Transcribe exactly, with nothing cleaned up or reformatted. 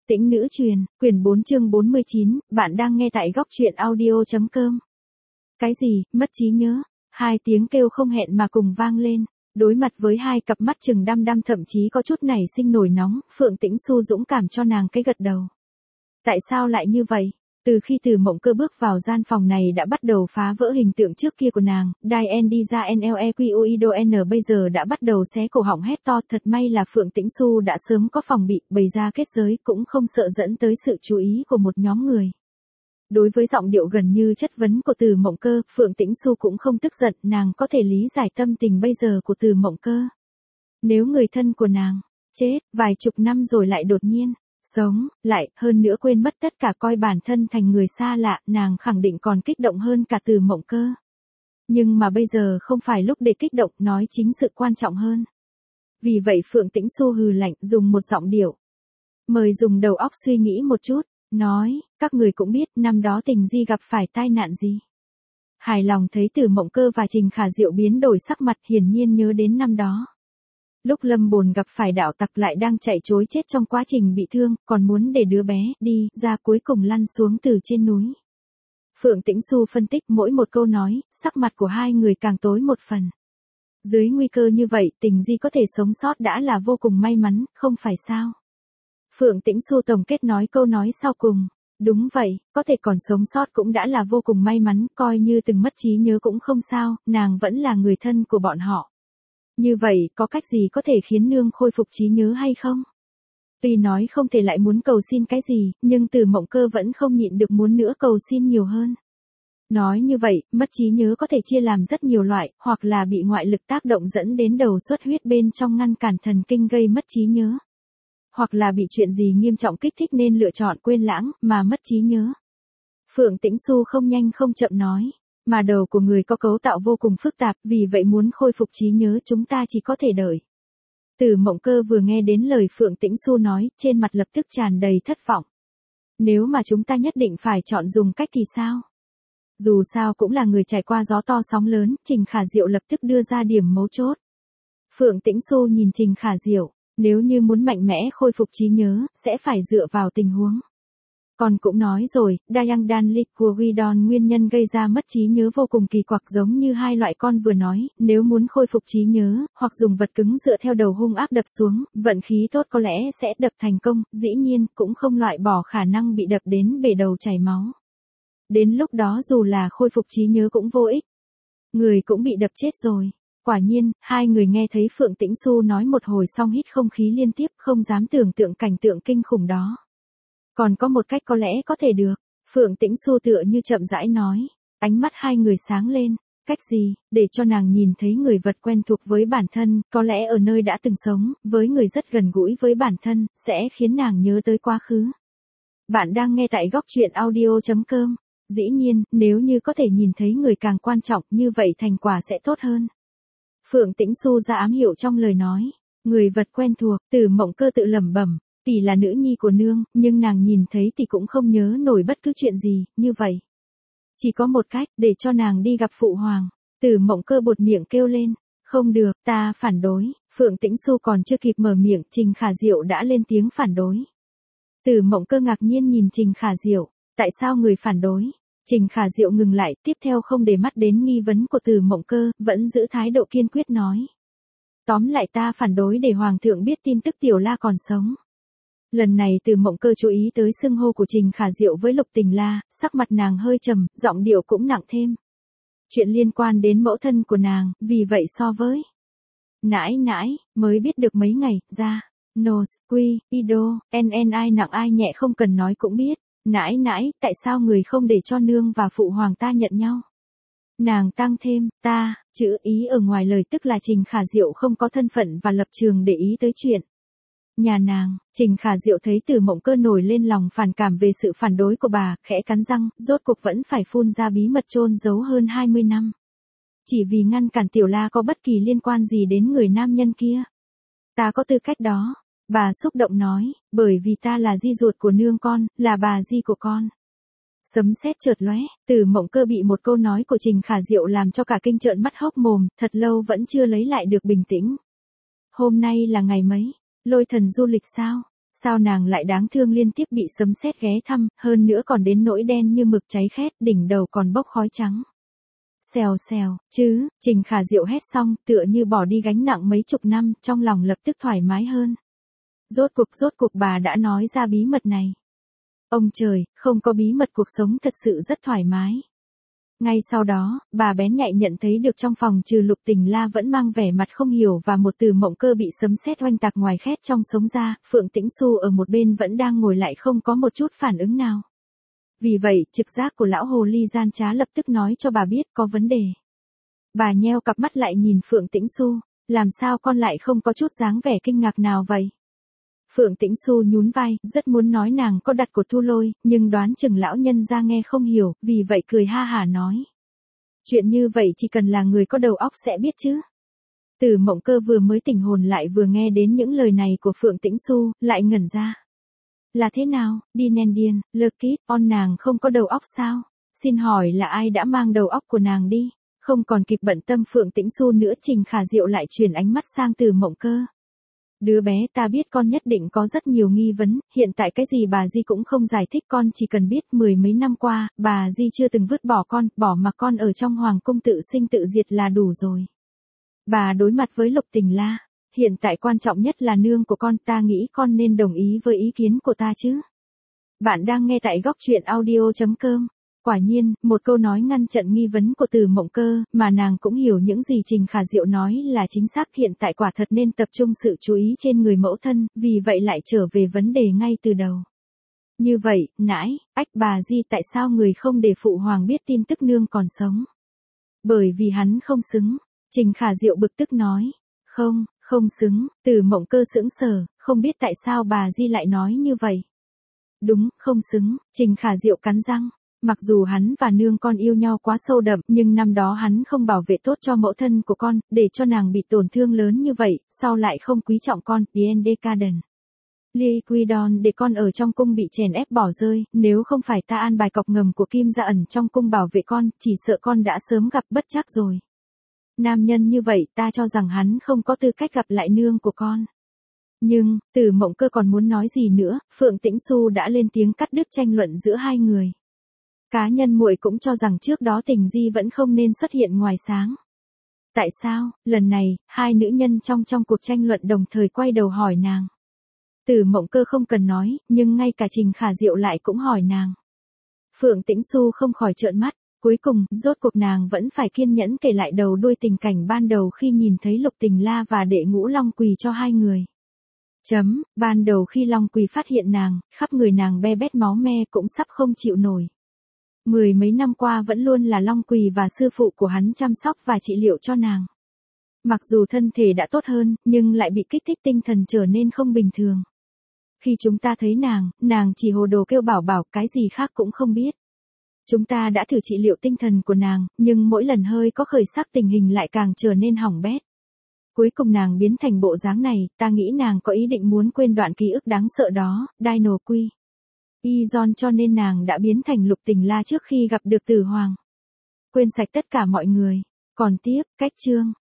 Tĩnh nữ truyền, quyển bốn chương bốn mươi chín, bạn đang nghe tại góc truyện audio.com. Cái gì, mất trí nhớ? Hai tiếng kêu không hẹn mà cùng vang lên. Đối mặt với hai cặp mắt trừng đăm đăm thậm chí có chút nảy sinh nổi nóng, Phượng Tĩnh Xu dũng cảm cho nàng cái gật đầu. Tại sao lại như vậy? Từ khi Từ Mộng Cơ bước vào gian phòng này đã bắt đầu phá vỡ hình tượng trước kia của nàng, Dien đi ra Nlequido N bây giờ đã bắt đầu xé cổ họng hét to, thật may là Phượng Tĩnh Xu đã sớm có phòng bị, bày ra kết giới cũng không sợ dẫn tới sự chú ý của một nhóm người. Đối với giọng điệu gần như chất vấn của Từ Mộng Cơ, Phượng Tĩnh Xu cũng không tức giận, nàng có thể lý giải tâm tình bây giờ của Từ Mộng Cơ. Nếu người thân của nàng chết vài chục năm rồi lại đột nhiên sống lại, hơn nữa quên mất tất cả, coi bản thân thành người xa lạ, nàng khẳng định còn kích động hơn cả Từ Mộng Cơ. Nhưng mà bây giờ không phải lúc để kích động, nói chính sự quan trọng hơn. Vì vậy Phượng Tĩnh Xu hừ lạnh, dùng một giọng điệu mời dùng đầu óc suy nghĩ một chút, nói, các người cũng biết năm đó Tình Di gặp phải tai nạn gì. Hài lòng thấy Từ Mộng Cơ và Trình Khả Diệu biến đổi sắc mặt, hiển nhiên nhớ đến năm đó. Lúc Lâm Bồn gặp phải đạo tặc lại đang chạy trối chết trong quá trình bị thương, còn muốn để đứa bé đi ra cuối cùng lăn xuống từ trên núi. Phượng Tĩnh Xu phân tích mỗi một câu nói, sắc mặt của hai người càng tối một phần. Dưới nguy cơ như vậy, Tình Di có thể sống sót đã là vô cùng may mắn, không phải sao? Phượng Tĩnh Xu tổng kết nói câu nói sau cùng. Đúng vậy, có thể còn sống sót cũng đã là vô cùng may mắn, coi như từng mất trí nhớ cũng không sao, nàng vẫn là người thân của bọn họ. Như vậy, có cách gì có thể khiến nương khôi phục trí nhớ hay không? Tuy nói không thể lại muốn cầu xin cái gì, nhưng Từ Mộng Cơ vẫn không nhịn được muốn nữa cầu xin nhiều hơn. Nói như vậy, mất trí nhớ có thể chia làm rất nhiều loại, hoặc là bị ngoại lực tác động dẫn đến đầu xuất huyết bên trong ngăn cản thần kinh gây mất trí nhớ. Hoặc là bị chuyện gì nghiêm trọng kích thích nên lựa chọn quên lãng, mà mất trí nhớ. Phượng Tĩnh Xu không nhanh không chậm nói. Mà đầu của người có cấu tạo vô cùng phức tạp, vì vậy muốn khôi phục trí nhớ chúng ta chỉ có thể đợi. Từ Mộng Cơ vừa nghe đến lời Phượng Tĩnh Xu nói, trên mặt lập tức tràn đầy thất vọng. Nếu mà chúng ta nhất định phải chọn dùng cách thì sao? Dù sao cũng là người trải qua gió to sóng lớn, Trình Khả Diệu lập tức đưa ra điểm mấu chốt. Phượng Tĩnh Xu nhìn Trình Khả Diệu, nếu như muốn mạnh mẽ khôi phục trí nhớ, sẽ phải dựa vào tình huống. Còn cũng nói rồi, Dayang Danlik của Guidon nguyên nhân gây ra mất trí nhớ vô cùng kỳ quặc giống như hai loại con vừa nói, nếu muốn khôi phục trí nhớ, hoặc dùng vật cứng dựa theo đầu hung ác đập xuống, vận khí tốt có lẽ sẽ đập thành công, dĩ nhiên cũng không loại bỏ khả năng bị đập đến bể đầu chảy máu. Đến lúc đó dù là khôi phục trí nhớ cũng vô ích. Người cũng bị đập chết rồi. Quả nhiên, hai người nghe thấy Phượng Tĩnh Xu nói một hồi xong hít không khí liên tiếp, không dám tưởng tượng cảnh tượng kinh khủng đó. Còn có một cách có lẽ có thể được. Phượng Tĩnh Xu tựa như chậm rãi nói. Ánh mắt hai người sáng lên. Cách gì, để cho nàng nhìn thấy người vật quen thuộc với bản thân, có lẽ ở nơi đã từng sống, với người rất gần gũi với bản thân, sẽ khiến nàng nhớ tới quá khứ. Bạn đang nghe tại góc truyện audio.com. Dĩ nhiên, nếu như có thể nhìn thấy người càng quan trọng, như vậy thành quả sẽ tốt hơn. Phượng Tĩnh Xu ra ám hiệu trong lời nói. Người vật quen thuộc, Từ Mộng Cơ tự lẩm bẩm. Tỷ là nữ nhi của nương, nhưng nàng nhìn thấy thì cũng không nhớ nổi bất cứ chuyện gì, như vậy. Chỉ có một cách, để cho nàng đi gặp phụ hoàng. Từ Mộng Cơ buột miệng kêu lên. Không được, ta phản đối. Phượng Tĩnh Xu còn chưa kịp mở miệng, Trình Khả Diệu đã lên tiếng phản đối. Từ Mộng Cơ ngạc nhiên nhìn Trình Khả Diệu. Tại sao người phản đối? Trình Khả Diệu ngừng lại, tiếp theo không để mắt đến nghi vấn của Từ Mộng Cơ, vẫn giữ thái độ kiên quyết nói. Tóm lại ta phản đối để Hoàng thượng biết tin tức Tiểu La còn sống. Lần này Từ Mộng Cơ chú ý tới xưng hô của Trình Khả Diệu với Lục Tình La, sắc mặt nàng hơi trầm, giọng điệu cũng nặng thêm. Chuyện liên quan đến mẫu thân của nàng, vì vậy so với nãi nãi, mới biết được mấy ngày, ra, nos, quy, ido, nn ai nặng ai nhẹ không cần nói cũng biết. Nãi nãi, tại sao người không để cho nương và phụ hoàng ta nhận nhau? Nàng tăng thêm, ta, chữ ý ở ngoài lời tức là Trình Khả Diệu không có thân phận và lập trường để ý tới chuyện nhà nàng. Trình Khả Diệu thấy Từ Mộng Cơ nổi lên lòng phản cảm về sự phản đối của bà, khẽ cắn răng, rốt cuộc vẫn phải phun ra bí mật chôn giấu hơn hai mươi năm. Chỉ vì ngăn cản Tiểu La có bất kỳ liên quan gì đến người nam nhân kia. Ta có tư cách đó. Bà xúc động nói, bởi vì ta là di ruột của nương con, là bà di của con. Sấm sét chợt lóe, Từ Mộng Cơ bị một câu nói của Trình Khả Diệu làm cho cả kinh trợn mắt hốc mồm, thật lâu vẫn chưa lấy lại được bình tĩnh. Hôm nay là ngày mấy? Lôi thần du lịch sao? Sao nàng lại đáng thương liên tiếp bị sấm sét ghé thăm, hơn nữa còn đến nỗi đen như mực cháy khét, đỉnh đầu còn bốc khói trắng. Xèo xèo, chứ, Trình Khả Diệu hét xong, tựa như bỏ đi gánh nặng mấy chục năm, trong lòng lập tức thoải mái hơn. Rốt cuộc rốt cuộc bà đã nói ra bí mật này. Ông trời, không có bí mật cuộc sống thật sự rất thoải mái. Ngay sau đó, bà bén nhạy nhận thấy được trong phòng trừ Lục Tình La vẫn mang vẻ mặt không hiểu và một Từ Mộng Cơ bị sấm sét oanh tạc ngoài khét trong sống ra, Phượng Tĩnh Xu ở một bên vẫn đang ngồi lại không có một chút phản ứng nào. Vì vậy, trực giác của lão hồ ly gian trá lập tức nói cho bà biết có vấn đề. Bà nheo cặp mắt lại nhìn Phượng Tĩnh Xu, làm sao con lại không có chút dáng vẻ kinh ngạc nào vậy? Phượng Tĩnh Xu nhún vai, rất muốn nói nàng có đặt cột thu lôi, nhưng đoán chừng lão nhân ra nghe không hiểu, vì vậy cười ha hả nói. Chuyện như vậy chỉ cần là người có đầu óc sẽ biết chứ. Từ Mộng Cơ vừa mới tỉnh hồn lại vừa nghe đến những lời này của Phượng Tĩnh Xu, lại ngẩn ra. Là thế nào, đi nèn điên, lơ kít, on nàng không có đầu óc sao? Xin hỏi là ai đã mang đầu óc của nàng đi? Không còn kịp bận tâm Phượng Tĩnh Xu nữa, Trình Khả Diệu lại chuyển ánh mắt sang Từ Mộng Cơ. Đứa bé ta biết con nhất định có rất nhiều nghi vấn, hiện tại cái gì bà Di cũng không giải thích, con chỉ cần biết mười mấy năm qua, bà Di chưa từng vứt bỏ con, bỏ mặc con ở trong hoàng cung tự sinh tự diệt là đủ rồi. Bà đối mặt với Lục Tình La, hiện tại quan trọng nhất là nương của con, ta nghĩ con nên đồng ý với ý kiến của ta chứ. Bạn đang nghe tại góc truyện audio chấm com. Quả nhiên, một câu nói ngăn chặn nghi vấn của Từ Mộng Cơ, mà nàng cũng hiểu những gì Trình Khả Diệu nói là chính xác, hiện tại quả thật nên tập trung sự chú ý trên người mẫu thân, vì vậy lại trở về vấn đề ngay từ đầu. Như vậy, nãy, ách bà Di tại sao người không để phụ hoàng biết tin tức nương còn sống? Bởi vì hắn không xứng, Trình Khả Diệu bực tức nói. Không, không xứng, Từ Mộng Cơ sững sờ, không biết tại sao bà Di lại nói như vậy. Đúng, không xứng, Trình Khả Diệu cắn răng. Mặc dù hắn và nương con yêu nhau quá sâu đậm, nhưng năm đó hắn không bảo vệ tốt cho mẫu thân của con, để cho nàng bị tổn thương lớn như vậy, sau lại không quý trọng con, Dien Decadent. Liquidon để con ở trong cung bị chèn ép bỏ rơi, nếu không phải ta an bài cọc ngầm của Kim Gia ẩn trong cung bảo vệ con, chỉ sợ con đã sớm gặp bất trắc rồi. Nam nhân như vậy ta cho rằng hắn không có tư cách gặp lại nương của con. Nhưng, Từ Mộng Cơ còn muốn nói gì nữa, Phượng Tĩnh Xu đã lên tiếng cắt đứt tranh luận giữa hai người. Cá nhân muội cũng cho rằng trước đó Tình Di vẫn không nên xuất hiện ngoài sáng. Tại sao, lần này, hai nữ nhân trong trong cuộc tranh luận đồng thời quay đầu hỏi nàng. Từ Mộng Cơ không cần nói, nhưng ngay cả Trình Khả Diệu lại cũng hỏi nàng. Phượng Tĩnh Xu không khỏi trợn mắt, cuối cùng, rốt cuộc nàng vẫn phải kiên nhẫn kể lại đầu đuôi tình cảnh ban đầu khi nhìn thấy Lục Tình La và Đệ Ngũ Long quỳ cho hai người. Chấm, ban đầu khi Long Quỳ phát hiện nàng, khắp người nàng be bét máu me cũng sắp không chịu nổi. Mười mấy năm qua vẫn luôn là Long Quỳ và sư phụ của hắn chăm sóc và trị liệu cho nàng. Mặc dù thân thể đã tốt hơn, nhưng lại bị kích thích tinh thần trở nên không bình thường. Khi chúng ta thấy nàng, nàng chỉ hồ đồ kêu bảo bảo, cái gì khác cũng không biết. Chúng ta đã thử trị liệu tinh thần của nàng, nhưng mỗi lần hơi có khởi sắc tình hình lại càng trở nên hỏng bét. Cuối cùng nàng biến thành bộ dáng này, ta nghĩ nàng có ý định muốn quên đoạn ký ức đáng sợ đó, Dino Quy. Izon cho nên nàng đã biến thành Lục Tình La trước khi gặp được Tử Hoàng. Quên sạch tất cả mọi người. Còn tiếp, cách chương.